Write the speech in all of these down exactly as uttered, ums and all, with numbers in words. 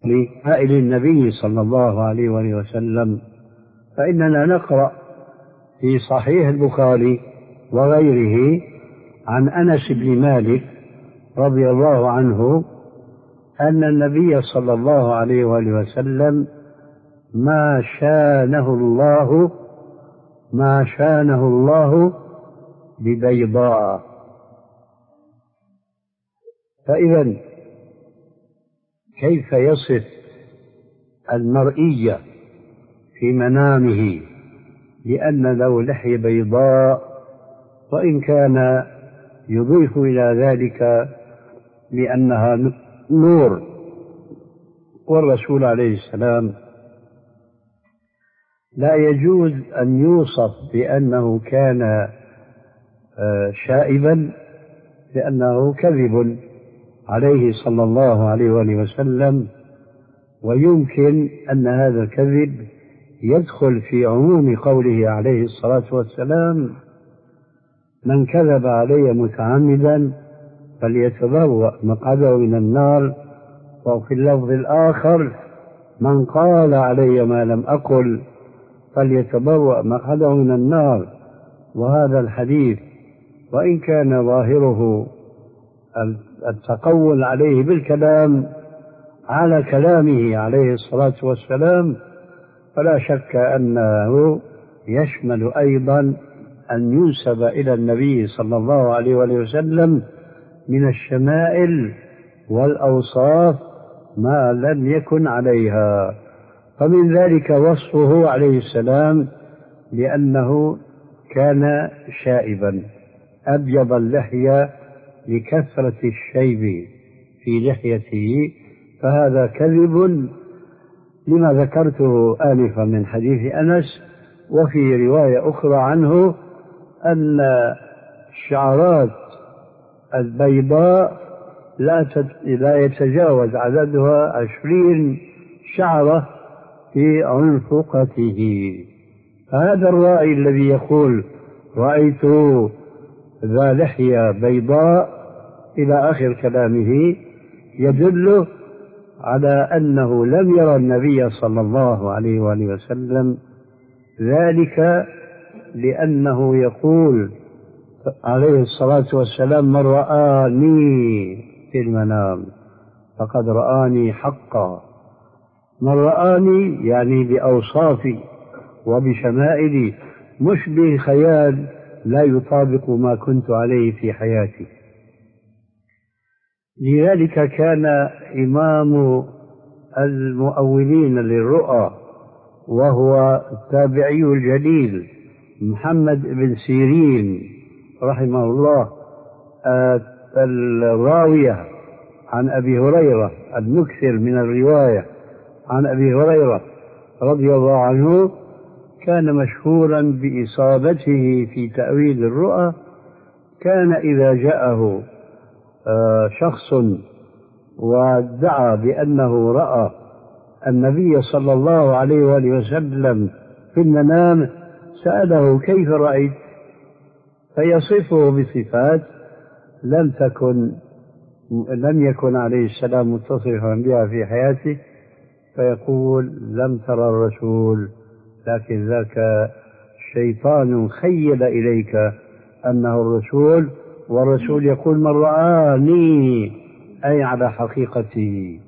لقائل النبي صلى الله عليه وآله وسلم، فإننا نقرأ في صحيح البخاري وغيره عن أنس بن مالك رضي الله عنه أن النبي صلى الله عليه وآله وسلم ما شانه الله ما شانه الله ببيضاء. فإذا كيف يصف المرئية في منامه لأن له لحية بيضاء، وإن كان يضيف إلى ذلك لأنها نور، والرسول عليه السلام لا يجوز أن يوصف بأنه كان شائبا، لأنه كذب عليه صلى الله عليه وآله وسلم، ويمكن أن هذا الكذب يدخل في عموم قوله عليه الصلاة والسلام: من كذب علي متعمدا فليتبوأ مقعده من النار. وفي اللفظ الآخر: من قال علي ما لم أقل فليتبوأ مقعده من النار. وهذا الحديث وإن كان ظاهره التقول عليه بالكلام على كلامه عليه الصلاة والسلام، فلا شك أنه يشمل أيضا أن ينسب إلى النبي صلى الله عليه وسلم من الشمائل والأوصاف ما لم يكن عليها. فمن ذلك وصفه عليه السلام لأنه كان شائبا أبيض اللحية لكثرة الشيب في لحيته، فهذا كذب لما ذكرته آنفا من حديث أنس. وفي رواية أخرى عنه أن الشعرات البيضاء لا يتجاوز عددها عشرين شعرة في عنفقته. فهذا الرائي الذي يقول رأيت ذا لحية بيضاء إلى آخر كلامه يدل على أنه لم يرى النبي صلى الله عليه وآله وسلم، ذلك لأنه يقول عليه الصلاة والسلام: من رآني في المنام فقد رآني حقا. من رآني يعني بأوصافي وبشمائلي، مش بخيال لا يطابق ما كنت عليه في حياتي. لذلك كان إمام المؤولين للرؤى وهو التابعي الجليل محمد بن سيرين رحمه الله الراوية عن أبي هريرة، المكثر من الرواية عن أبي هريرة رضي الله عنه، كان مشهورا بإصابته في تأويل الرؤى. كان إذا جاءه شخص وادعى بأنه رأى النبي صلى الله عليه وآله وسلم في المنام سأله: كيف رأيت؟ فيصفه بصفات لم تكن لم يكن عليه السلام متصفا بها في حياته، فيقول: لم ترى الرسول، لكن ذاك شيطان خيل إليك أنه الرسول، والرسول يقول: من رآني، أي على حقيقته.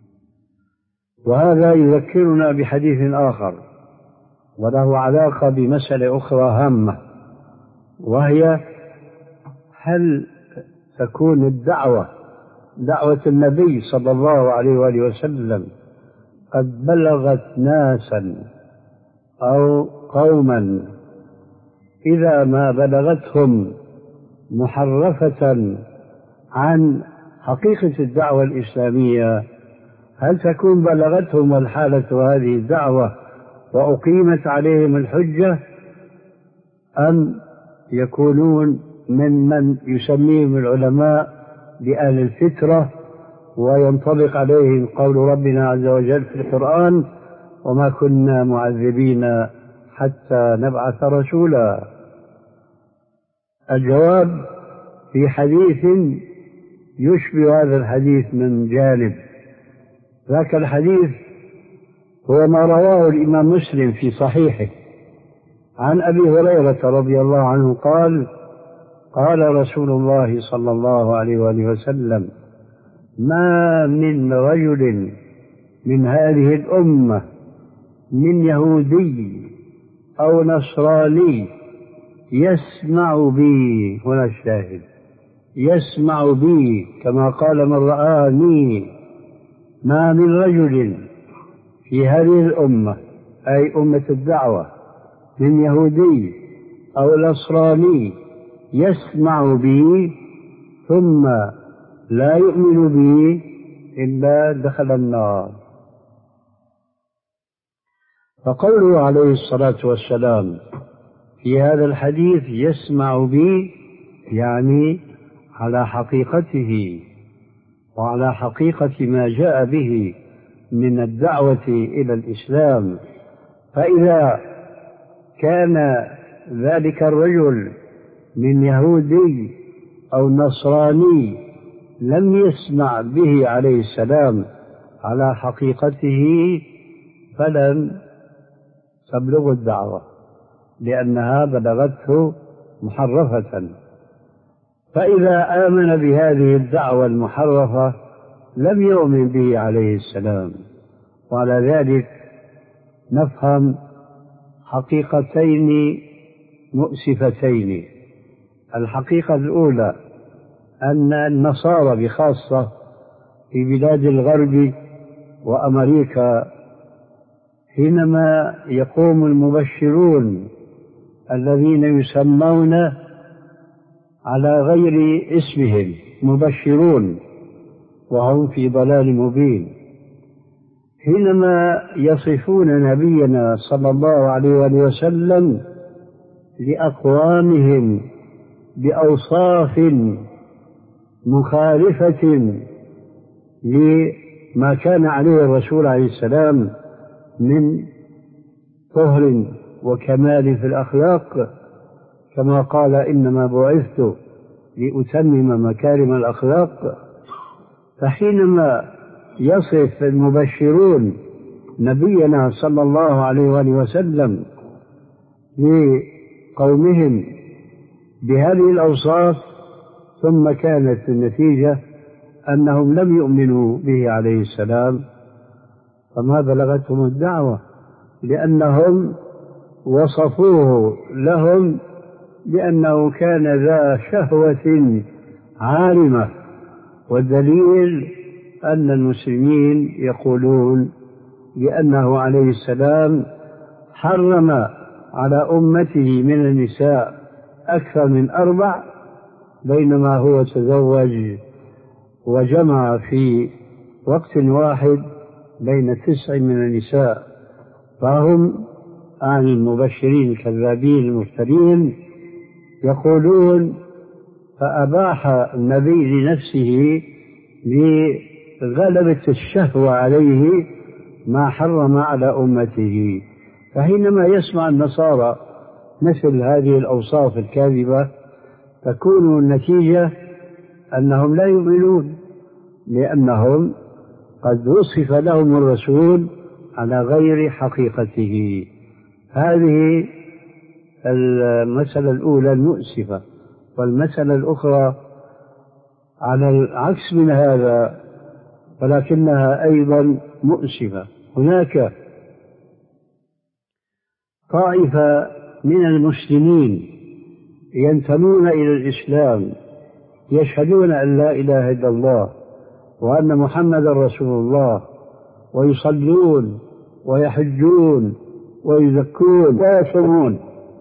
وهذا يذكرنا بحديث آخر وله علاقة بمسألة أخرى هامة، وهي: هل تكون الدعوة دعوة النبي صلى الله عليه وآله وسلم قد بلغت ناسا أو قوما إذا ما بلغتهم محرفة عن حقيقة الدعوة الإسلامية، هل تكون بلغتهم الحالة هذه الدعوة وأقيمت عليهم الحجة، أم يكونون ممن يسميهم العلماء بأهل الفترة وينطبق عليهم قول ربنا عز وجل في القرآن: وما كنا معذبين حتى نبعث رسولا؟ الجواب في حديث يشبه هذا الحديث من جانب، ذاك الحديث هو ما رواه الإمام مسلم في صحيحه عن أبي هريرة رضي الله عنه قال: قال رسول الله صلى الله عليه وآله وسلم: ما من رجل من هذه الأمة من يهودي أو نصراني يسمع بي، هنا الشاهد، يسمع بي كما قال من رآني، ما من رجل في هذه الأمة أي أمة الدعوة من يهودي أو نصراني يسمع بي ثم لا يؤمن بي إلا دخل النار. فقوله عليه الصلاة والسلام في هذا الحديث يسمع بي يعني على حقيقته وعلى حقيقة ما جاء به من الدعوة إلى الإسلام. فإذا كان ذلك الرجل من يهودي أو نصراني لم يسمع به عليه السلام على حقيقته فلن تبلغ الدعوة، لأنها بلغته محرفة. فإذا آمن بهذه الدعوة المحرفة لم يؤمن به عليه السلام. وعلى ذلك نفهم حقيقتين مؤسفتين. الحقيقة الأولى أن النصارى بخاصة في بلاد الغرب وأمريكا حينما يقوم المبشرون الذين يسمون على غير اسمهم مبشرون وهم في ضلال مبين، حينما يصفون نبينا صلى الله عليه وسلم لأقوامهم بأوصاف مخالفة لما كان عليه الرسول عليه السلام من طهر وكمال في الأخلاق، كما قال: إنما بعثت لأتمم مكارم الأخلاق. فحينما يصف المبشرون نبينا صلى الله عليه وآله وسلم لقومهم بهذه الأوصاف ثم كانت النتيجة أنهم لم يؤمنوا به عليه السلام، فما بلغتهم الدعوة، لأنهم وصفوه لهم بأنه كان ذا شهوة عارمة. والدليل أن المسلمين يقولون بأنه عليه السلام حرم على أمته من النساء أكثر من أربع، بينما هو تزوج وجمع في وقت واحد بين تسع من النساء. فهم عن المبشرين الكذابين المفترين يقولون: فأباح النبي لنفسه لغلبة الشهوة عليه ما حرم على أمته. فحينما يسمع النصارى مثل هذه الأوصاف الكاذبة تكون النتيجة أنهم لا يؤمنون، لأنهم قد وصف لهم الرسول على غير حقيقته. هذه المسألة الأولى المؤسفة. والمسألة الأخرى على العكس من هذا ولكنها أيضا مؤسفة. هناك طائفة من المسلمين ينتمون إلى الإسلام يشهدون أن لا إله إلا الله وأن محمد رسول الله، ويصلون ويحجون ويزكون ويصومون،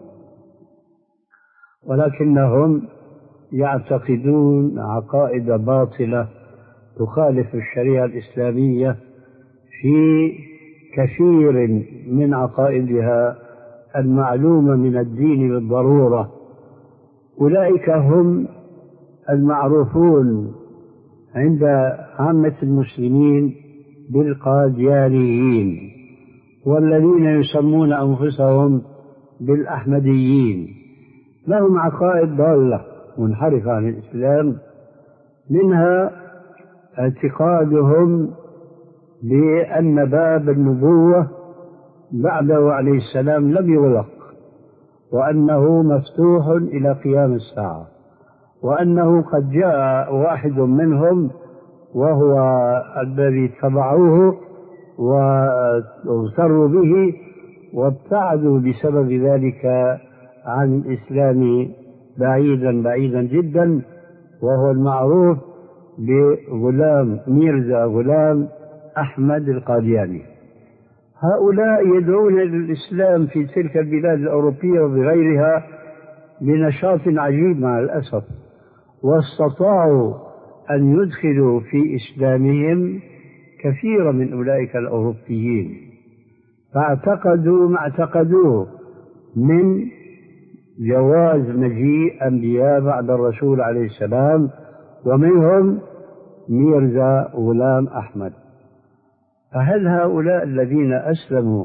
ولكنهم يعتقدون عقائد باطلة تخالف الشريعة الإسلامية في كثير من عقائدها المعلومة من الدين بالضرورة. أولئك هم المعروفون عند عامة المسلمين بالقاديانيين، والذين يسمون أنفسهم بالأحمديين. لهم عقائد ضالة منحرفة عن الإسلام، منها اعتقادهم بأن باب النبوة بعده عليه السلام لم يغلق، وأنه مفتوح إلى قيام الساعة، وأنه قد جاء واحد منهم وهو الذي اتبعوه واغتروا به وابتعدوا بسبب ذلك عن الإسلام بعيدا بعيدا جدا، وهو المعروف بغلام ميرزا غلام أحمد القادياني. هؤلاء يدعون للإسلام في تلك البلاد الأوروبية وبغيرها بنشاط عجيب مع الأسف، واستطاعوا أن يدخلوا في إسلامهم كثيرا من أولئك الأوروبيين، فاعتقدوا ما اعتقدوه من جواز مجيء أنبياء بعد الرسول عليه السلام، ومنهم ميرزا غلام أحمد. فهل هؤلاء الذين أسلموا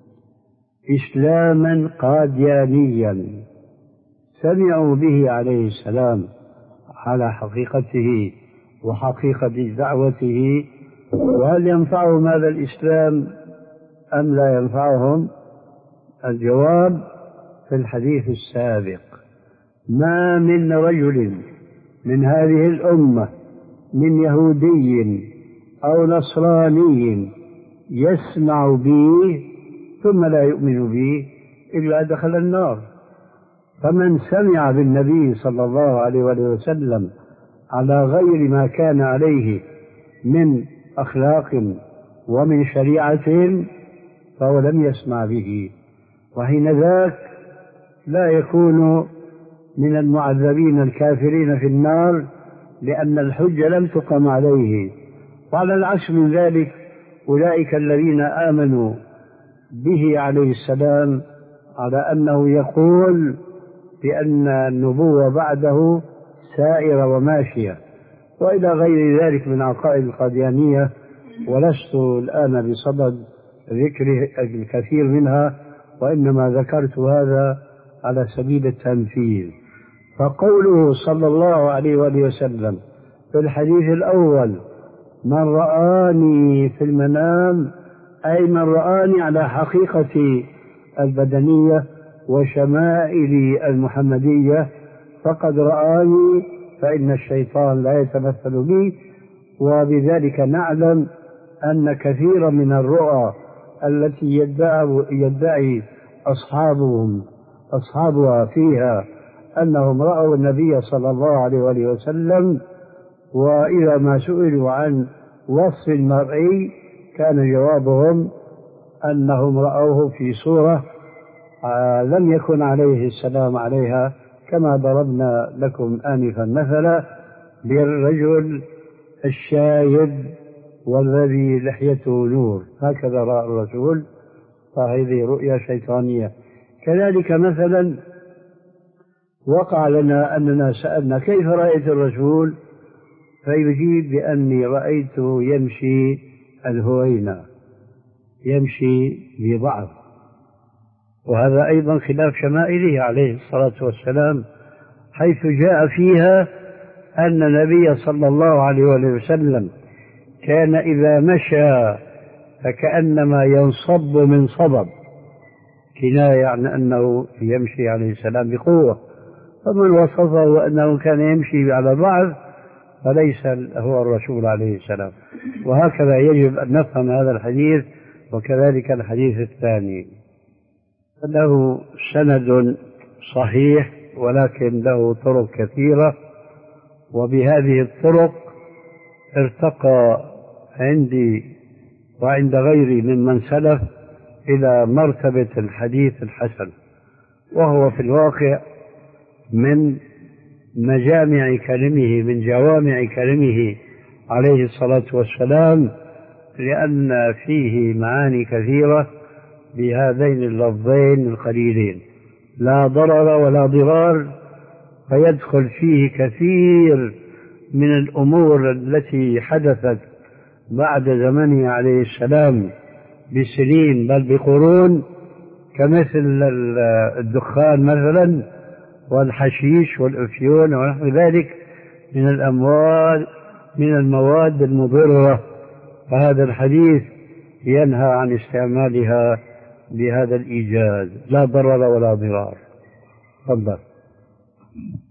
إسلاما قاديانيا سمعوا به عليه السلام على حقيقته وحقيقة دعوته، وهل ينفعهم هذا الإسلام أم لا ينفعهم؟ الجواب في الحديث السابق: ما من رجل من هذه الأمة من يهودي أو نصراني يسمع به ثم لا يؤمن به إلا دخل النار. فمن سمع بالنبي صلى الله عليه وسلم على غير ما كان عليه من أخلاق ومن شريعة فهو لم يسمع به، وحين ذاك لا يكون من المعذبين الكافرين في النار، لأن الحجة لم تقم عليه. وعلى العكس من ذلك أولئك الذين آمنوا به عليه السلام على أنه يقول بأن النبوة بعده سائرة وماشية وإلى غير ذلك من عقائد القاديانية، ولست الآن بصدد ذكر الكثير منها، وإنما ذكرت هذا على سبيل التمثيل. فقوله صلى الله عليه وآله وسلم في الحديث الأول: من رآني في المنام، أي من رآني على حقيقة البدنية وشمائل المحمدية فقد رآني، فإن الشيطان لا يتمثل بي. وبذلك نعلم أن كثيرا من الرؤى التي يدعي أصحابهم أصحابها فيها أنهم رأوا النبي صلى الله عليه وآله وسلم، وإذا ما سئلوا عن وصف المرئي كان جوابهم أنهم رأوه في صورة لم يكن عليه السلام عليها، كما ضربنا لكم آنفا مثلا بالرجل الشايب والذي لحيته نور، هكذا رأى الرسول، فهذه رؤيا شيطانية. كذلك مثلا وقع لنا أننا سألنا: كيف رأيت الرسول؟ فيجيب بأني رأيته يمشي الهوينة، يمشي بضعف، وهذا أيضا خلاف شمائله عليه الصلاة والسلام، حيث جاء فيها أن النبي صلى الله عليه وسلم كان إذا مشى فكأنما ينصب من صبب، كناية عن أنه يمشي عليه السلام بقوة. فمن وصفه أنه كان يمشي على ضعف فليس هو الرسول عليه السلام. وهكذا يجب أن نفهم هذا الحديث، وكذلك الحديث الثاني له سند صحيح ولكن له طرق كثيرة، وبهذه الطرق ارتقى عندي وعند غيري ممن سلف إلى مرتبة الحديث الحسن، وهو في الواقع من مجامع كلمه من جوامع كلمه عليه الصلاة والسلام، لأن فيه معاني كثيرة بهذين اللفظين القليلين: لا ضرر ولا ضرار، فيدخل فيه كثير من الأمور التي حدثت بعد زمنه عليه السلام بسنين بل بقرون، كمثل الدخان مثلا والحشيش والأفيون ونحو ذلك من الأموال من المواد المضرة فهذا الحديث ينهى عن استعمالها بهذا الإيجاز، لا ضرر ولا ضرار. تفضل.